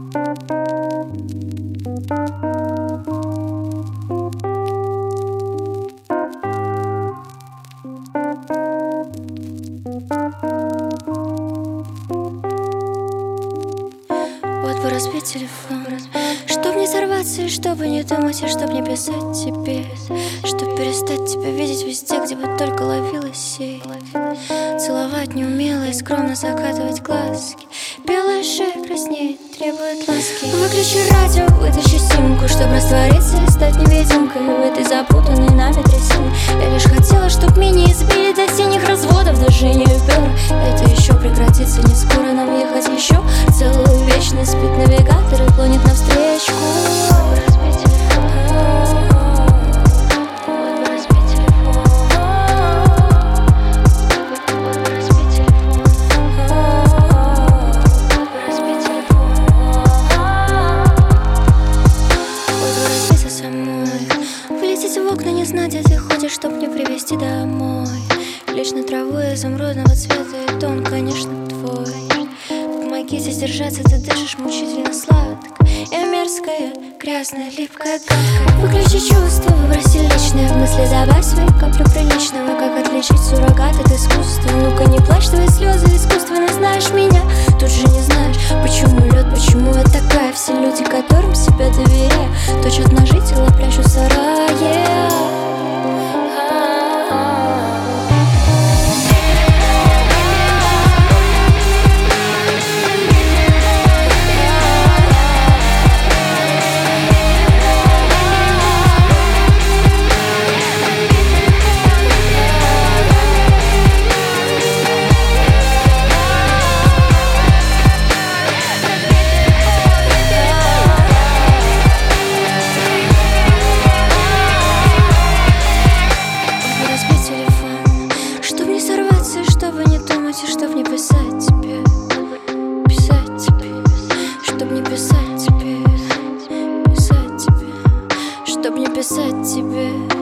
Вот бы разбить телефон, чтоб не сорваться и чтобы не думать, и чтоб не писать тебе, чтоб перестать тебя видеть везде, где бы только ловилась сеть. Целовать неумело и скромно закатывать глазки. Белая шея краснеет, требует ласки. Выключи радио, вытащи симку, чтоб раствориться и стать невидимкой в этой запутанной нами трясине. Я лишь хотела, чтоб меня избили до синих разводов, даже не пёр. Это еще прекратится не скоро, нам ехать еще целую вечность. Спит навигатор и клонит навстречу. В окна не знать, где ты ходишь, чтоб не привезти домой. Лечь на траву изумрудного цвета, и тон, конечно, твой. Помоги тебе сдержаться, ты дышишь мучительно сладко. Я мерзкая, грязная, липкая, гадкая. Выключи чувства, выброси личное в мысли, добавь свои капли приличного. Как отличить суррогат от искусства? Ну-ка не плачь, твои слезы искусственно. Знаешь меня, тут же не знаешь, почему лед, почему я такая. Все люди, которым себя доверяю, точат ножи, тела прячут в сарае. Чтобы не думать и чтоб не писать тебе, чтоб не писать тебе, чтоб не писать тебе.